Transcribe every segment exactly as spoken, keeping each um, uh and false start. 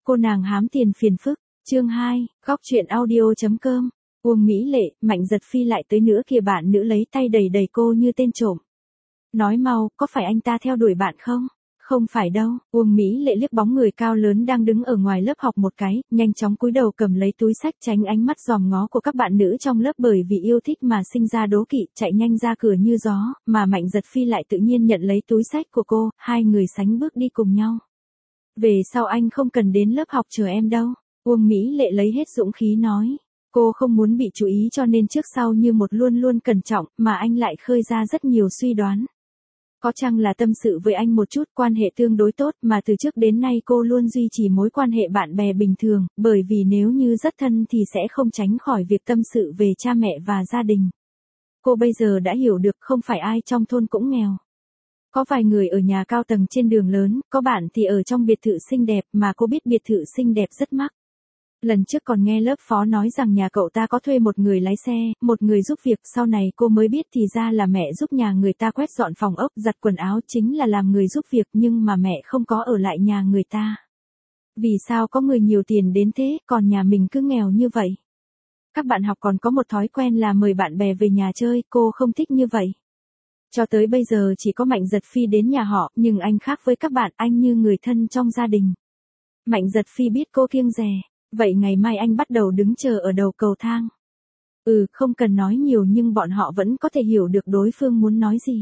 cô nàng hám tiền phiền phức, chương hai, góc truyện audio.com. Uông Mỹ Lệ, Mạnh Giật Phi lại tới nữa kìa, bạn nữ lấy tay đẩy đẩy cô như tên trộm. Nói mau, có phải anh ta theo đuổi bạn không? Không phải đâu. Uông Mỹ Lệ liếc bóng người cao lớn đang đứng ở ngoài lớp học một cái, nhanh chóng cúi đầu cầm lấy túi sách tránh ánh mắt dòm ngó của các bạn nữ trong lớp, bởi vì yêu thích mà sinh ra đố kỵ, chạy nhanh ra cửa như gió, mà Mạnh Giật Phi lại tự nhiên nhận lấy túi sách của cô, hai người sánh bước đi cùng nhau. Về sau anh không cần đến lớp học chờ em đâu. Uông Mỹ Lệ lấy hết dũng khí nói. Cô không muốn bị chú ý cho nên trước sau như một luôn luôn cẩn trọng, mà anh lại khơi ra rất nhiều suy đoán. Có chăng là tâm sự với anh một chút, quan hệ tương đối tốt, mà từ trước đến nay cô luôn duy trì mối quan hệ bạn bè bình thường, bởi vì nếu như rất thân thì sẽ không tránh khỏi việc tâm sự về cha mẹ và gia đình. Cô bây giờ đã hiểu được không phải ai trong thôn cũng nghèo. Có vài người ở nhà cao tầng trên đường lớn, có bạn thì ở trong biệt thự xinh đẹp, mà cô biết biệt thự xinh đẹp rất mắc. Lần trước còn nghe lớp phó nói rằng nhà cậu ta có thuê một người lái xe, một người giúp việc, sau này cô mới biết thì ra là mẹ giúp nhà người ta quét dọn phòng ốc, giặt quần áo, chính là làm người giúp việc, nhưng mà mẹ không có ở lại nhà người ta. Vì sao có người nhiều tiền đến thế, còn nhà mình cứ nghèo như vậy? Các bạn học còn có một thói quen là mời bạn bè về nhà chơi, cô không thích như vậy. Cho tới bây giờ chỉ có Mạnh Giật Phi đến nhà họ, nhưng anh khác với các bạn, anh như người thân trong gia đình. Mạnh Giật Phi biết cô kiêng dè. Vậy ngày mai anh bắt đầu đứng chờ ở đầu cầu thang. Ừ, không cần nói nhiều nhưng bọn họ vẫn có thể hiểu được đối phương muốn nói gì.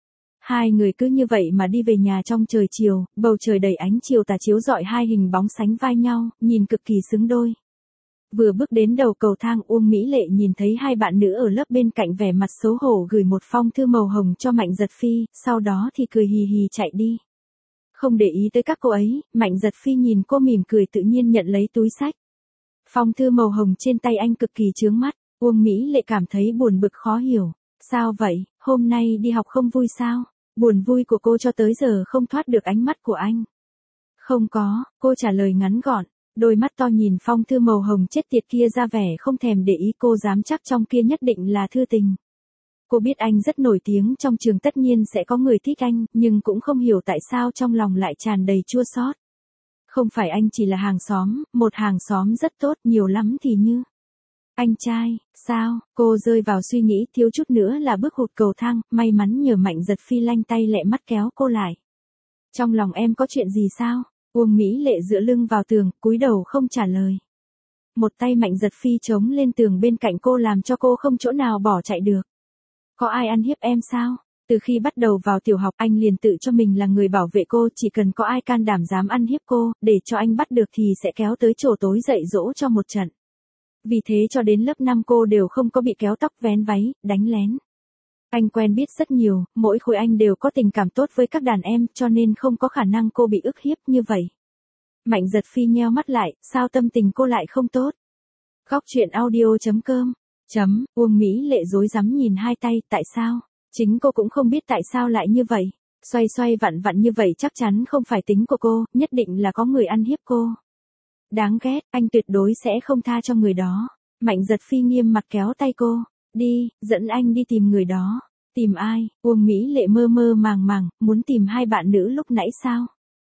Hai người cứ như vậy mà đi về nhà trong trời chiều, bầu trời đầy ánh chiều tà chiếu rọi hai hình bóng sánh vai nhau, nhìn cực kỳ xứng đôi. Vừa bước đến đầu cầu thang, Uông Mỹ Lệ nhìn thấy hai bạn nữ ở lớp bên cạnh vẻ mặt xấu hổ gửi một phong thư màu hồng cho Mạnh Giật Phi, sau đó thì cười hì hì chạy đi. Không để ý tới các cô ấy, Mạnh Giật Phi nhìn cô mỉm cười tự nhiên nhận lấy túi sách. Phong thư màu hồng trên tay anh cực kỳ chướng mắt, Uông Mỹ Lệ cảm thấy buồn bực khó hiểu. Sao vậy, hôm nay đi học không vui sao? Buồn vui của cô cho tới giờ không thoát được ánh mắt của anh. Không có, cô trả lời ngắn gọn, đôi mắt to nhìn phong thư màu hồng chết tiệt kia ra vẻ không thèm để ý, cô dám chắc trong kia nhất định là thư tình. Cô biết anh rất nổi tiếng trong trường, tất nhiên sẽ có người thích anh, nhưng cũng không hiểu tại sao trong lòng lại tràn đầy chua xót. Không phải anh chỉ là hàng xóm, một hàng xóm rất tốt, nhiều lắm thì như anh trai, sao? Cô rơi vào suy nghĩ, thiếu chút nữa là bước hụt cầu thang, may mắn nhờ Mạnh Giật Phi lanh tay lẹ mắt kéo cô lại. Trong lòng em có chuyện gì sao? Uông Mỹ Lệ dựa lưng vào tường, cúi đầu không trả lời. Một tay Mạnh Giật Phi chống lên tường bên cạnh cô làm cho cô không chỗ nào bỏ chạy được. Có ai ăn hiếp em sao? Từ khi bắt đầu vào tiểu học, anh liền tự cho mình là người bảo vệ cô, chỉ cần có ai can đảm dám ăn hiếp cô, để cho anh bắt được thì sẽ kéo tới chỗ tối dạy dỗ cho một trận. Vì thế cho đến lớp năm cô đều không có bị kéo tóc vén váy, đánh lén. Anh quen biết rất nhiều, mỗi khối anh đều có tình cảm tốt với các đàn em, cho nên không có khả năng cô bị ức hiếp như vậy. Mạnh Giật Phi nheo mắt lại, sao tâm tình cô lại không tốt? Góc truyện audio.com. Chấm, Uông Mỹ Lệ rối rắm nhìn hai tay, tại sao? Chính cô cũng không biết tại sao lại như vậy. Xoay xoay vặn vặn như vậy chắc chắn không phải tính của cô, nhất định là có người ăn hiếp cô. Đáng ghét, anh tuyệt đối sẽ không tha cho người đó. Mạnh Giật Phi nghiêm mặt kéo tay cô. Đi, dẫn anh đi tìm người đó. Tìm ai? Uông Mỹ Lệ mơ mơ màng màng, muốn tìm hai bạn nữ lúc nãy sao?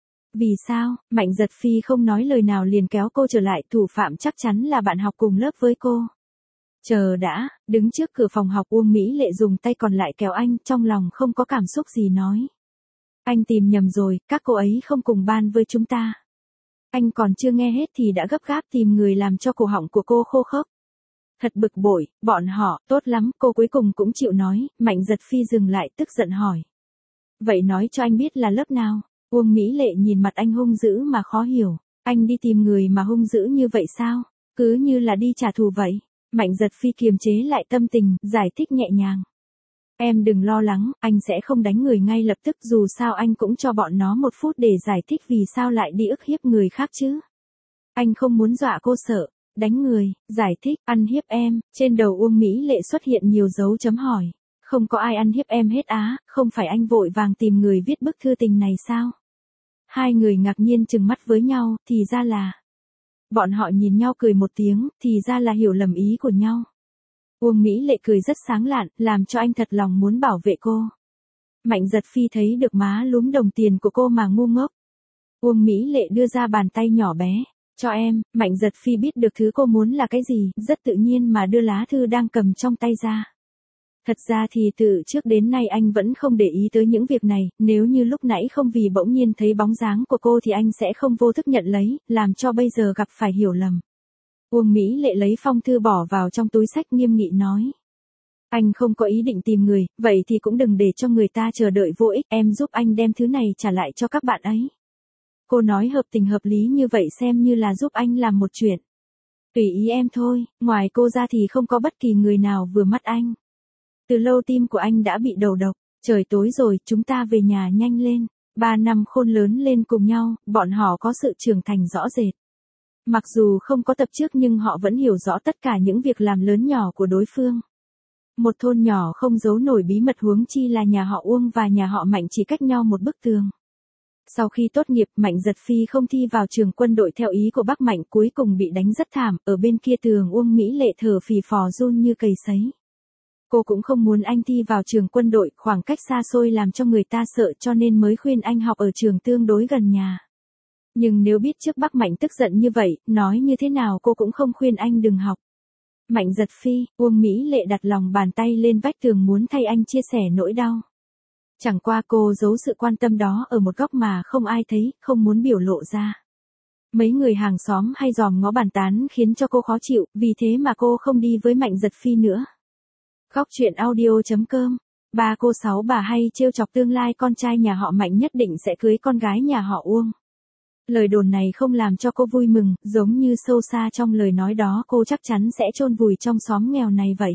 Vì sao? Mạnh Giật Phi không nói lời nào liền kéo cô trở lại, thủ phạm chắc chắn là bạn học cùng lớp với cô. Chờ đã, đứng trước cửa phòng học, Uông Mỹ Lệ dùng tay còn lại kéo anh, trong lòng không có cảm xúc gì nói. Anh tìm nhầm rồi, các cô ấy không cùng ban với chúng ta. Anh còn chưa nghe hết thì đã gấp gáp tìm người làm cho cổ họng của cô khô khốc. Thật bực bội, bọn họ, tốt lắm, cô cuối cùng cũng chịu nói. Mạnh Giật Phi dừng lại tức giận hỏi. Vậy nói cho anh biết là lớp nào? Uông Mỹ Lệ nhìn mặt anh hung dữ mà khó hiểu. Anh đi tìm người mà hung dữ như vậy sao? Cứ như là đi trả thù vậy. Mạnh Giật Phi kiềm chế lại tâm tình, giải thích nhẹ nhàng. Em đừng lo lắng, anh sẽ không đánh người ngay lập tức, dù sao anh cũng cho bọn nó một phút để giải thích vì sao lại đi ức hiếp người khác chứ. Anh không muốn dọa cô sợ, đánh người, giải thích, ăn hiếp em. Trên đầu Uông Mỹ Lệ xuất hiện nhiều dấu chấm hỏi. Không có ai ăn hiếp em hết á, không phải anh vội vàng tìm người viết bức thư tình này sao? Hai người ngạc nhiên trừng mắt với nhau, thì ra là... Bọn họ nhìn nhau cười một tiếng, thì ra là hiểu lầm ý của nhau. Uông Mỹ Lệ cười rất sáng lạn, làm cho anh thật lòng muốn bảo vệ cô. Mạnh Giật Phi thấy được má lúm đồng tiền của cô mà ngu ngốc. Uông Mỹ Lệ đưa ra bàn tay nhỏ bé. Cho em, Mạnh Giật Phi biết được thứ cô muốn là cái gì, rất tự nhiên mà đưa lá thư đang cầm trong tay ra. Thật ra thì từ trước đến nay anh vẫn không để ý tới những việc này, nếu như lúc nãy không vì bỗng nhiên thấy bóng dáng của cô thì anh sẽ không vô thức nhận lấy, làm cho bây giờ gặp phải hiểu lầm. Uông Mỹ Lệ lấy phong thư bỏ vào trong túi xách nghiêm nghị nói. Anh không có ý định tìm người, vậy thì cũng đừng để cho người ta chờ đợi vô ích, em giúp anh đem thứ này trả lại cho các bạn ấy. Cô nói hợp tình hợp lý như vậy xem như là giúp anh làm một chuyện. Tùy ý em thôi, ngoài cô ra thì không có bất kỳ người nào vừa mắt anh. Từ lâu tim của anh đã bị đầu độc, trời tối rồi, chúng ta về nhà nhanh lên. Ba năm khôn lớn lên cùng nhau, bọn họ có sự trưởng thành rõ rệt. Mặc dù không có tập trước nhưng họ vẫn hiểu rõ tất cả những việc làm lớn nhỏ của đối phương. Một thôn nhỏ không giấu nổi bí mật, huống chi là nhà họ Uông và nhà họ Mạnh chỉ cách nhau một bức tường. Sau khi tốt nghiệp, Mạnh Giật Phi không thi vào trường quân đội theo ý của bác Mạnh, cuối cùng bị đánh rất thảm, ở bên kia tường Uông Mỹ Lệ thở phì phò run như cầy sấy. Cô cũng không muốn anh thi vào trường quân đội, khoảng cách xa xôi làm cho người ta sợ cho nên mới khuyên anh học ở trường tương đối gần nhà. Nhưng nếu biết trước bác Mạnh tức giận như vậy, nói như thế nào cô cũng không khuyên anh đừng học. Mạnh Giật Phi, Uông Mỹ Lệ đặt lòng bàn tay lên vách tường muốn thay anh chia sẻ nỗi đau. Chẳng qua cô giấu sự quan tâm đó ở một góc mà không ai thấy, không muốn biểu lộ ra. Mấy người hàng xóm hay dòm ngó bàn tán khiến cho cô khó chịu, vì thế mà cô không đi với Mạnh Giật Phi nữa. Góc truyện audio chấm com. Ba cô sáu bà hay trêu chọc tương lai con trai nhà họ Mạnh nhất định sẽ cưới con gái nhà họ Uông. Lời đồn này không làm cho cô vui mừng, giống như sâu xa trong lời nói đó cô chắc chắn sẽ chôn vùi trong xóm nghèo này vậy.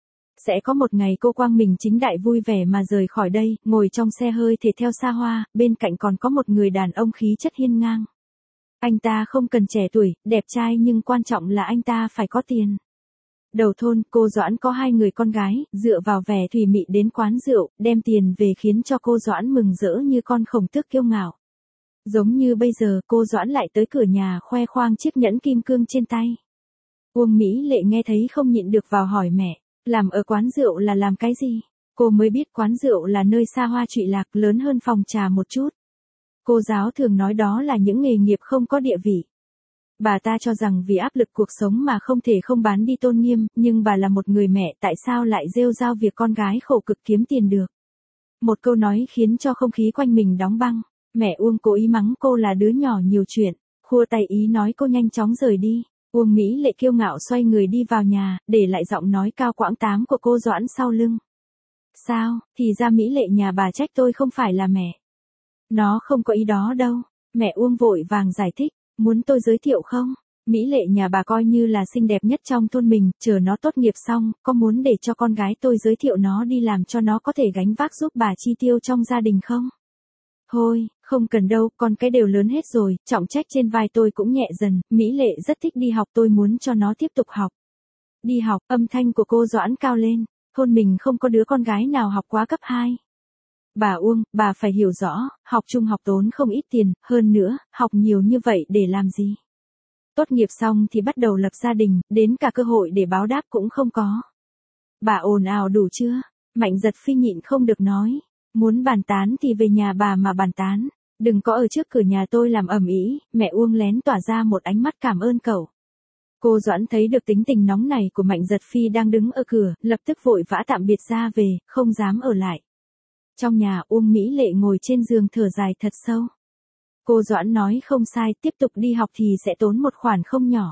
Sẽ có một ngày cô quang minh chính đại vui vẻ mà rời khỏi đây, ngồi trong xe hơi thể theo xa hoa, bên cạnh còn có một người đàn ông khí chất hiên ngang. Anh ta không cần trẻ tuổi, đẹp trai nhưng quan trọng là anh ta phải có tiền. Đầu thôn, cô Doãn có hai người con gái, dựa vào vẻ thùy mị đến quán rượu, đem tiền về khiến cho cô Doãn mừng rỡ như con khổng tước kiêu ngạo. Giống như bây giờ, cô Doãn lại tới cửa nhà khoe khoang chiếc nhẫn kim cương trên tay. Uông Mỹ Lệ nghe thấy không nhịn được vào hỏi mẹ, làm ở quán rượu là làm cái gì? Cô mới biết quán rượu là nơi xa hoa trụy lạc, lớn hơn phòng trà một chút. Cô giáo thường nói đó là những nghề nghiệp không có địa vị. Bà ta cho rằng vì áp lực cuộc sống mà không thể không bán đi tôn nghiêm, nhưng bà là một người mẹ, tại sao lại rêu rao việc con gái khổ cực kiếm tiền được? Một câu nói khiến cho không khí quanh mình đóng băng. Mẹ Uông cố ý mắng cô là đứa nhỏ nhiều chuyện, khua tay ý nói cô nhanh chóng rời đi. Uông Mỹ Lệ kiêu ngạo xoay người đi vào nhà, để lại giọng nói cao quãng tám của cô Doãn sau lưng. Sao, thì ra Mỹ Lệ nhà bà trách tôi không phải là mẹ. Nó không có ý đó đâu. Mẹ Uông vội vàng giải thích, muốn tôi giới thiệu không? Mỹ Lệ nhà bà coi như là xinh đẹp nhất trong thôn mình, chờ nó tốt nghiệp xong, có muốn để cho con gái tôi giới thiệu nó đi làm cho nó có thể gánh vác giúp bà chi tiêu trong gia đình không? Thôi, không cần đâu, con cái đều lớn hết rồi, trọng trách trên vai tôi cũng nhẹ dần, Mỹ Lệ rất thích đi học, tôi muốn cho nó tiếp tục học. Đi học, âm thanh của cô Doãn cao lên, thôn mình không có đứa con gái nào học quá cấp hai. Bà Uông, bà phải hiểu rõ, học trung học tốn không ít tiền, hơn nữa, học nhiều như vậy để làm gì? Tốt nghiệp xong thì bắt đầu lập gia đình, đến cả cơ hội để báo đáp cũng không có. Bà ồn ào đủ chưa? Mạnh Giật Phi nhịn không được nói. Muốn bàn tán thì về nhà bà mà bàn tán, đừng có ở trước cửa nhà tôi làm ầm ĩ. Mẹ Uông lén tỏa ra một ánh mắt cảm ơn cậu. Cô Doãn thấy được tính tình nóng này của Mạnh Giật Phi đang đứng ở cửa, lập tức vội vã tạm biệt ra về, không dám ở lại. Trong nhà Uông Mỹ Lệ ngồi trên giường thở dài thật sâu. Cô Doãn nói không sai, tiếp tục đi học thì sẽ tốn một khoản không nhỏ.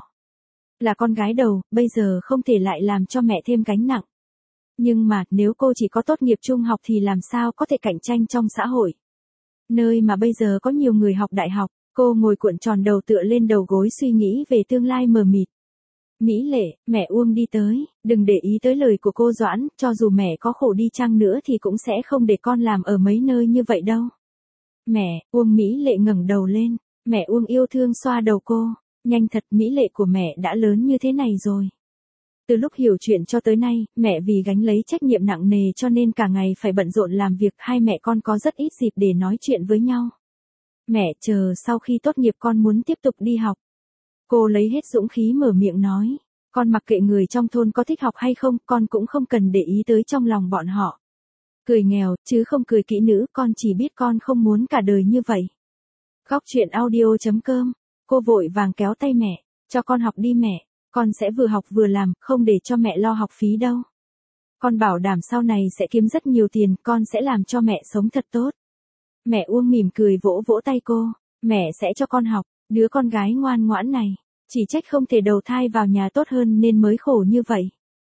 Là con gái đầu, bây giờ không thể lại làm cho mẹ thêm gánh nặng. Nhưng mà, nếu cô chỉ có tốt nghiệp trung học thì làm sao có thể cạnh tranh trong xã hội? Nơi mà bây giờ có nhiều người học đại học, cô ngồi cuộn tròn đầu tựa lên đầu gối suy nghĩ về tương lai mờ mịt. Mỹ Lệ, mẹ Uông đi tới, đừng để ý tới lời của cô Doãn, cho dù mẹ có khổ đi chăng nữa thì cũng sẽ không để con làm ở mấy nơi như vậy đâu. Mẹ, Uông Mỹ Lệ ngẩng đầu lên, mẹ Uông yêu thương xoa đầu cô, nhanh thật, Mỹ Lệ của mẹ đã lớn như thế này rồi. Từ lúc hiểu chuyện cho tới nay, mẹ vì gánh lấy trách nhiệm nặng nề cho nên cả ngày phải bận rộn làm việc, hai mẹ con có rất ít dịp để nói chuyện với nhau. Mẹ, chờ sau khi tốt nghiệp con muốn tiếp tục đi học. Cô lấy hết dũng khí mở miệng nói, con mặc kệ người trong thôn có thích học hay không, con cũng không cần để ý tới trong lòng bọn họ. Cười nghèo, chứ không cười kỹ nữ, con chỉ biết con không muốn cả đời như vậy. Góc truyện audio chấm com Cô vội vàng kéo tay mẹ, cho con học đi mẹ, con sẽ vừa học vừa làm, không để cho mẹ lo học phí đâu. Con bảo đảm sau này sẽ kiếm rất nhiều tiền, con sẽ làm cho mẹ sống thật tốt. Mẹ Uông mỉm cười vỗ vỗ tay cô, mẹ sẽ cho con học, đứa con gái ngoan ngoãn này, chỉ trách không thể đầu thai vào nhà tốt hơn nên mới khổ như vậy.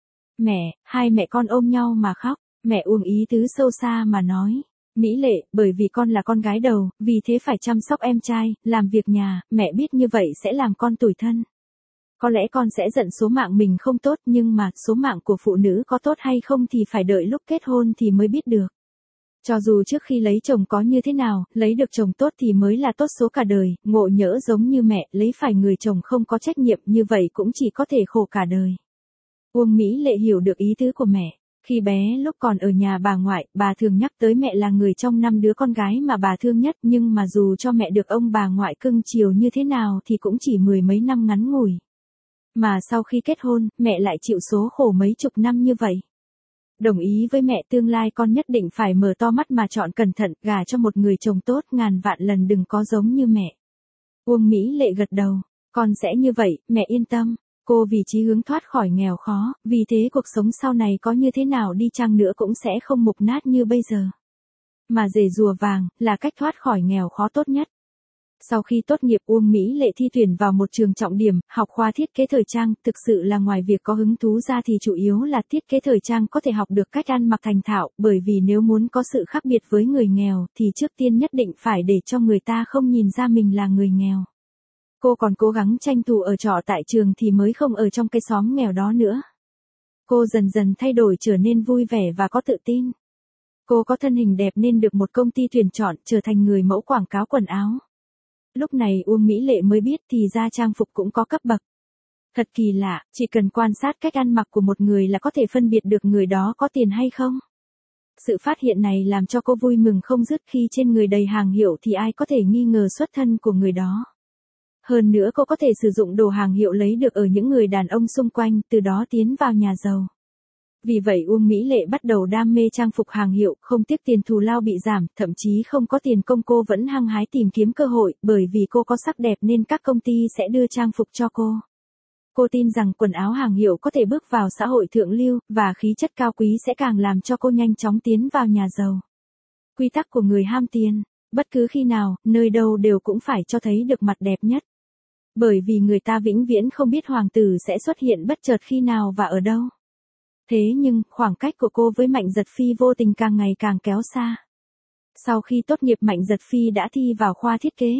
Mẹ, hai mẹ con ôm nhau mà khóc, mẹ Uông ý tứ sâu xa mà nói. Mỹ Lệ, bởi vì con là con gái đầu, vì thế phải chăm sóc em trai, làm việc nhà, mẹ biết như vậy sẽ làm con tủi thân. Có lẽ con sẽ giận số mạng mình không tốt nhưng mà số mạng của phụ nữ có tốt hay không thì phải đợi lúc kết hôn thì mới biết được. Cho dù trước khi lấy chồng có như thế nào, lấy được chồng tốt thì mới là tốt số cả đời, ngộ nhỡ giống như mẹ, lấy phải người chồng không có trách nhiệm như vậy cũng chỉ có thể khổ cả đời. Uông Mỹ Lệ hiểu được ý tứ của mẹ. Khi bé lúc còn ở nhà bà ngoại, bà thường nhắc tới mẹ là người trong năm đứa con gái mà bà thương nhất nhưng mà dù cho mẹ được ông bà ngoại cưng chiều như thế nào thì cũng chỉ mười mấy năm ngắn ngủi. Mà sau khi kết hôn, mẹ lại chịu số khổ mấy chục năm như vậy. Đồng ý với mẹ tương lai con nhất định phải mở to mắt mà chọn cẩn thận, gả cho một người chồng tốt ngàn vạn lần đừng có giống như mẹ. Uông Mỹ Lệ gật đầu, con sẽ như vậy, mẹ yên tâm. Cô vì chí hướng thoát khỏi nghèo khó, vì thế cuộc sống sau này có như thế nào đi chăng nữa cũng sẽ không mục nát như bây giờ. Mà rể rùa vàng, là cách thoát khỏi nghèo khó tốt nhất. Sau khi tốt nghiệp Uông Mỹ Lệ thi tuyển vào một trường trọng điểm, học khoa thiết kế thời trang, thực sự là ngoài việc có hứng thú ra thì chủ yếu là thiết kế thời trang có thể học được cách ăn mặc thành thạo, bởi vì nếu muốn có sự khác biệt với người nghèo thì trước tiên nhất định phải để cho người ta không nhìn ra mình là người nghèo. Cô còn cố gắng tranh thủ ở trọ tại trường thì mới không ở trong cái xóm nghèo đó nữa. Cô dần dần thay đổi trở nên vui vẻ và có tự tin. Cô có thân hình đẹp nên được một công ty tuyển chọn trở thành người mẫu quảng cáo quần áo. Lúc này Uông Mỹ Lệ mới biết thì ra trang phục cũng có cấp bậc. Thật kỳ lạ, chỉ cần quan sát cách ăn mặc của một người là có thể phân biệt được người đó có tiền hay không. Sự phát hiện này làm cho cô vui mừng không dứt khi trên người đầy hàng hiệu thì ai có thể nghi ngờ xuất thân của người đó. Hơn nữa cô có thể sử dụng đồ hàng hiệu lấy được ở những người đàn ông xung quanh, từ đó tiến vào nhà giàu. Vì vậy Uông Mỹ Lệ bắt đầu đam mê trang phục hàng hiệu, không tiếc tiền thù lao bị giảm, thậm chí không có tiền công cô vẫn hăng hái tìm kiếm cơ hội, bởi vì cô có sắc đẹp nên các công ty sẽ đưa trang phục cho cô. Cô tin rằng quần áo hàng hiệu có thể bước vào xã hội thượng lưu, và khí chất cao quý sẽ càng làm cho cô nhanh chóng tiến vào nhà giàu. Quy tắc của người ham tiền, bất cứ khi nào, nơi đâu đều cũng phải cho thấy được mặt đẹp nhất. Bởi vì người ta vĩnh viễn không biết hoàng tử sẽ xuất hiện bất chợt khi nào và ở đâu. Thế nhưng, khoảng cách của cô với Mạnh Dật Phi vô tình càng ngày càng kéo xa. Sau khi tốt nghiệp Mạnh Dật Phi đã thi vào khoa thiết kế.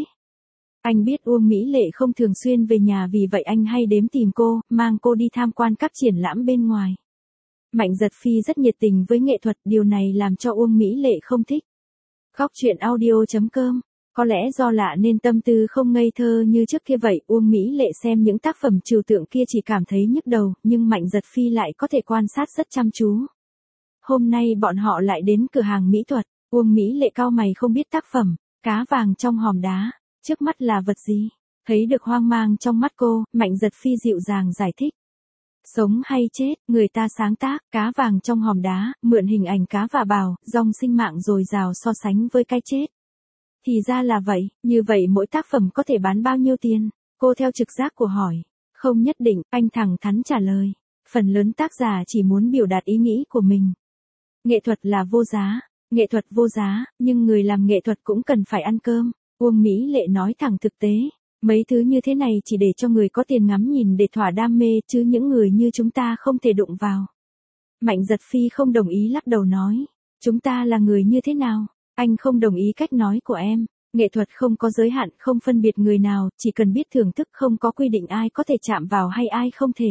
Anh biết Uông Mỹ Lệ không thường xuyên về nhà vì vậy anh hay đếm tìm cô, mang cô đi tham quan các triển lãm bên ngoài. Mạnh Dật Phi rất nhiệt tình với nghệ thuật, điều này làm cho Uông Mỹ Lệ không thích. Góc truyện audio chấm com. Có lẽ do lạ nên tâm tư không ngây thơ như trước kia vậy, Uông Mỹ Lệ xem những tác phẩm trừu tượng kia chỉ cảm thấy nhức đầu, nhưng Mạnh Dật Phi lại có thể quan sát rất chăm chú. Hôm nay bọn họ lại đến cửa hàng mỹ thuật, Uông Mỹ Lệ cau mày không biết tác phẩm, cá vàng trong hòm đá, trước mắt là vật gì? Thấy được hoang mang trong mắt cô, Mạnh Dật Phi dịu dàng giải thích. Sống hay chết, người ta sáng tác, cá vàng trong hòm đá, mượn hình ảnh cá và bào, dòng sinh mạng dồi dào so sánh với cái chết. Thì ra là vậy, như vậy mỗi tác phẩm có thể bán bao nhiêu tiền? Cô theo trực giác của hỏi. Không nhất định, anh thẳng thắn trả lời. Phần lớn tác giả chỉ muốn biểu đạt ý nghĩ của mình. Nghệ thuật là vô giá, nghệ thuật vô giá, nhưng người làm nghệ thuật cũng cần phải ăn cơm. Uông Mỹ Lệ nói thẳng thực tế. Mấy thứ như thế này chỉ để cho người có tiền ngắm nhìn để thỏa đam mê chứ những người như chúng ta không thể đụng vào. Mạnh Dật Phi không đồng ý lắc đầu nói. Chúng ta là người như thế nào? Anh không đồng ý cách nói của em. Nghệ thuật không có giới hạn, không phân biệt người nào, chỉ cần biết thưởng thức không có quy định ai có thể chạm vào hay ai không thể.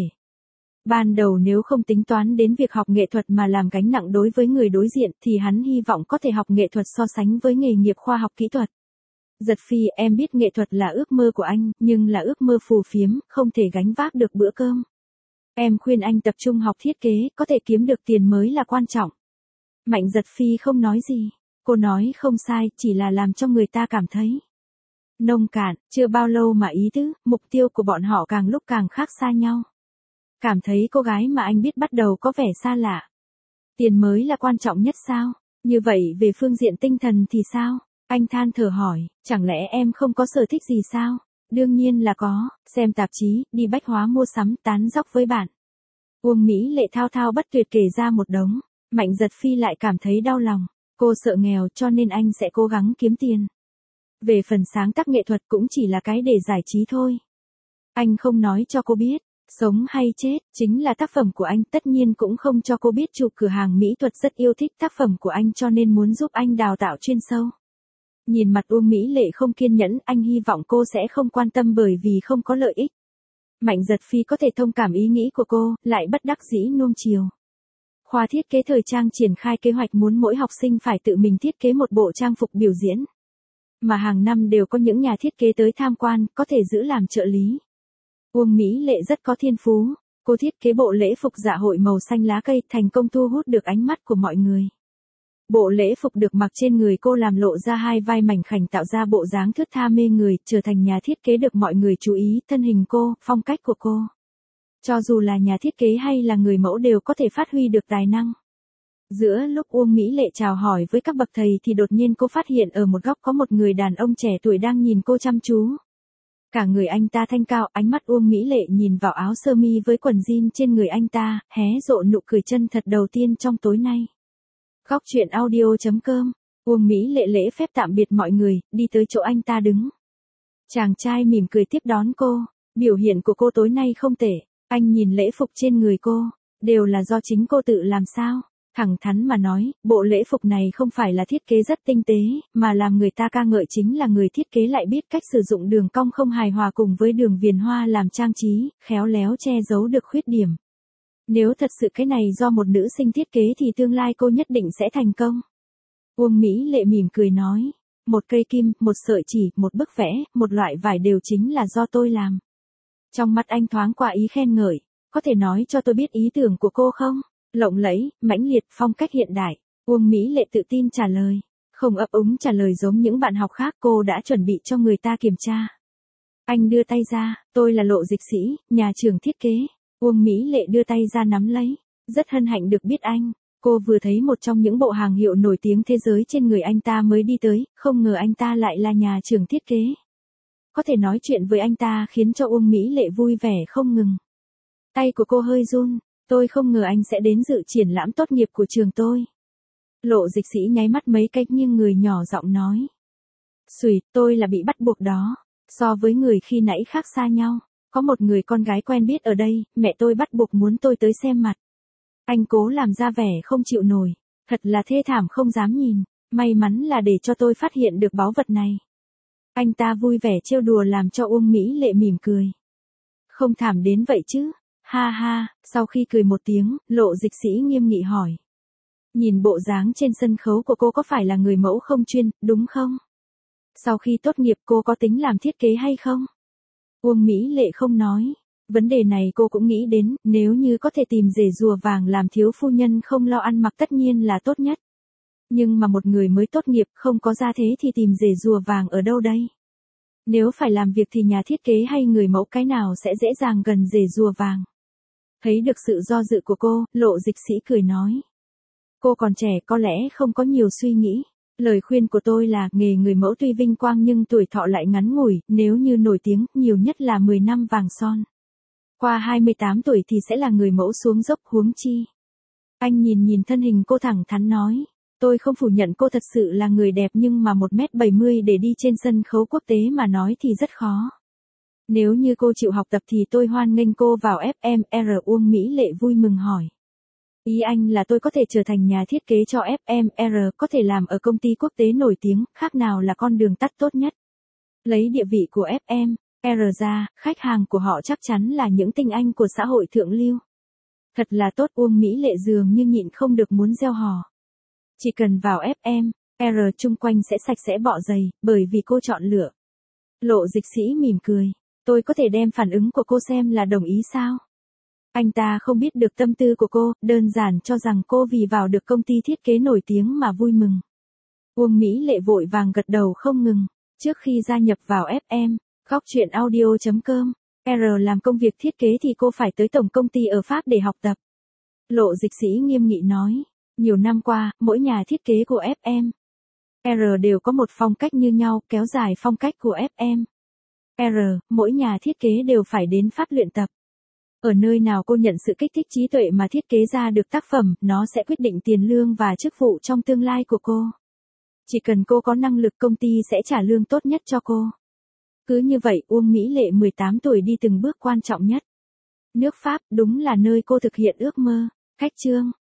Ban đầu nếu không tính toán đến việc học nghệ thuật mà làm gánh nặng đối với người đối diện thì hắn hy vọng có thể học nghệ thuật so sánh với nghề nghiệp khoa học kỹ thuật. Dật Phi, em biết nghệ thuật là ước mơ của anh, nhưng là ước mơ phù phiếm, không thể gánh vác được bữa cơm. Em khuyên anh tập trung học thiết kế, có thể kiếm được tiền mới là quan trọng. Mạnh Dật Phi không nói gì. Cô nói không sai, chỉ là làm cho người ta cảm thấy nông cạn, chưa bao lâu mà ý tứ, mục tiêu của bọn họ càng lúc càng khác xa nhau. Cảm thấy cô gái mà anh biết bắt đầu có vẻ xa lạ. Tiền mới là quan trọng nhất sao? Như vậy về phương diện tinh thần thì sao? Anh than thở hỏi, chẳng lẽ em không có sở thích gì sao? Đương nhiên là có, xem tạp chí, đi bách hóa mua sắm, tán dóc với bạn. Uông Mỹ Lệ thao thao bất tuyệt kể ra một đống. Mạnh Giật Phi lại cảm thấy đau lòng. Cô sợ nghèo cho nên anh sẽ cố gắng kiếm tiền. Về phần sáng tác nghệ thuật cũng chỉ là cái để giải trí thôi. Anh không nói cho cô biết, sống hay chết, chính là tác phẩm của anh, tất nhiên cũng không cho cô biết chủ cửa hàng mỹ thuật rất yêu thích tác phẩm của anh cho nên muốn giúp anh đào tạo chuyên sâu. Nhìn mặt Uông Mỹ Lệ không kiên nhẫn, anh hy vọng cô sẽ không quan tâm bởi vì không có lợi ích. Mạnh Giật Phi có thể thông cảm ý nghĩ của cô, lại bất đắc dĩ nuông chiều. Khoa thiết kế thời trang triển khai kế hoạch muốn mỗi học sinh phải tự mình thiết kế một bộ trang phục biểu diễn. Mà hàng năm đều có những nhà thiết kế tới tham quan, có thể giữ làm trợ lý. Uông Mỹ Lệ rất có thiên phú, cô thiết kế bộ lễ phục dạ hội màu xanh lá cây thành công thu hút được ánh mắt của mọi người. Bộ lễ phục được mặc trên người cô làm lộ ra hai vai mảnh khảnh tạo ra bộ dáng thướt tha mê người, trở thành nhà thiết kế được mọi người chú ý, thân hình cô, phong cách của cô. Cho dù là nhà thiết kế hay là người mẫu đều có thể phát huy được tài năng. Giữa lúc Uông Mỹ Lệ chào hỏi với các bậc thầy thì đột nhiên cô phát hiện ở một góc có một người đàn ông trẻ tuổi đang nhìn cô chăm chú. Cả người anh ta thanh cao, ánh mắt Uông Mỹ Lệ nhìn vào áo sơ mi với quần jean trên người anh ta, hé rộ nụ cười chân thật đầu tiên trong tối nay. Góc truyện audio chấm com, Uông Mỹ Lệ lễ phép tạm biệt mọi người, đi tới chỗ anh ta đứng. Chàng trai mỉm cười tiếp đón cô, biểu hiện của cô tối nay không tệ, anh nhìn lễ phục trên người cô, đều là do chính cô tự làm sao? Thẳng thắn mà nói, bộ lễ phục này không phải là thiết kế rất tinh tế, mà làm người ta ca ngợi chính là người thiết kế lại biết cách sử dụng đường cong không hài hòa cùng với đường viền hoa làm trang trí, khéo léo che giấu được khuyết điểm. Nếu thật sự cái này do một nữ sinh thiết kế thì tương lai cô nhất định sẽ thành công. Uông Mỹ Lệ mỉm cười nói, một cây kim, một sợi chỉ, một bức vẽ, một loại vải đều chính là do tôi làm. Trong mắt anh thoáng qua ý khen ngợi, có thể nói cho tôi biết ý tưởng của cô không? Lộng lẫy, mãnh liệt, phong cách hiện đại. Uông Mỹ Lệ tự tin trả lời, không ấp úng trả lời giống những bạn học khác, cô đã chuẩn bị cho người ta kiểm tra. Anh đưa tay ra, tôi là Lộ Dịch Sĩ, nhà trường thiết kế. Uông Mỹ Lệ đưa tay ra nắm lấy, rất hân hạnh được biết anh. Cô vừa thấy một trong những bộ hàng hiệu nổi tiếng thế giới trên người anh ta mới đi tới, không ngờ anh ta lại là nhà trường thiết kế. Có thể nói chuyện với anh ta khiến cho Uông Mỹ Lệ vui vẻ không ngừng. Tay của cô hơi run, tôi không ngờ anh sẽ đến dự triển lãm tốt nghiệp của trường tôi. Lộ Dịch Sĩ nháy mắt mấy cái nhưng người nhỏ giọng nói. Xùi, tôi là bị bắt buộc đó, so với người khi nãy khác xa nhau. Có một người con gái quen biết ở đây, mẹ tôi bắt buộc muốn tôi tới xem mặt. Anh cố làm ra vẻ không chịu nổi, thật là thê thảm không dám nhìn, may mắn là để cho tôi phát hiện được báu vật này. Anh ta vui vẻ trêu đùa làm cho Uông Mỹ Lệ mỉm cười. Không thảm đến vậy chứ, ha ha, sau khi cười một tiếng, Lộ Dịch Sĩ nghiêm nghị hỏi. Nhìn bộ dáng trên sân khấu của cô có phải là người mẫu không chuyên, đúng không? Sau khi tốt nghiệp cô có tính làm thiết kế hay không? Uông Mỹ Lệ không nói. Vấn đề này cô cũng nghĩ đến, nếu như có thể tìm rể rùa vàng làm thiếu phu nhân không lo ăn mặc tất nhiên là tốt nhất. Nhưng mà một người mới tốt nghiệp không có gia thế thì tìm rể rùa vàng ở đâu đây? Nếu phải làm việc thì nhà thiết kế hay người mẫu cái nào sẽ dễ dàng gần rể rùa vàng? Thấy được sự do dự của cô, Lộ Dịch Sĩ cười nói. Cô còn trẻ có lẽ không có nhiều suy nghĩ. Lời khuyên của tôi là nghề người mẫu tuy vinh quang nhưng tuổi thọ lại ngắn ngủi, nếu như nổi tiếng, nhiều nhất là mười năm vàng son. Qua hai mươi tám tuổi thì sẽ là người mẫu xuống dốc huống chi. Anh nhìn nhìn thân hình cô thẳng thắn nói, tôi không phủ nhận cô thật sự là người đẹp nhưng mà một mét bảy mươi để đi trên sân khấu quốc tế mà nói thì rất khó. Nếu như cô chịu học tập thì tôi hoan nghênh cô vào ép em rờ. Uông Mỹ Lệ vui mừng hỏi. Ý anh là tôi có thể trở thành nhà thiết kế cho ép em rờ, có thể làm ở công ty quốc tế nổi tiếng, khác nào là con đường tắt tốt nhất. Lấy địa vị của ép em rờ ra, khách hàng của họ chắc chắn là những tinh anh của xã hội thượng lưu. Thật là tốt, Uông Mỹ Lệ dường như nhịn không được muốn reo hò. Chỉ cần vào ép em rờ chung quanh sẽ sạch sẽ bọ giày, bởi vì cô chọn lựa. Lộ Dịch Sĩ mỉm cười, tôi có thể đem phản ứng của cô xem là đồng ý sao? Anh ta không biết được tâm tư của cô, đơn giản cho rằng cô vì vào được công ty thiết kế nổi tiếng mà vui mừng. Uông Mỹ Lệ vội vàng gật đầu không ngừng. Trước khi gia nhập vào ép em, góc truyện audio chấm com, R làm công việc thiết kế thì cô phải tới tổng công ty ở Pháp để học tập. Lộ Dịch Sĩ nghiêm nghị nói, nhiều năm qua, mỗi nhà thiết kế của ép em R đều có một phong cách như nhau, kéo dài phong cách của ép em R, mỗi nhà thiết kế đều phải đến Pháp luyện tập. Ở nơi nào cô nhận sự kích thích trí tuệ mà thiết kế ra được tác phẩm, nó sẽ quyết định tiền lương và chức vụ trong tương lai của cô. Chỉ cần cô có năng lực, công ty sẽ trả lương tốt nhất cho cô. Cứ như vậy, Uông Mỹ Lệ mười tám tuổi đi từng bước quan trọng nhất. Nước Pháp đúng là nơi cô thực hiện ước mơ. Khách chương.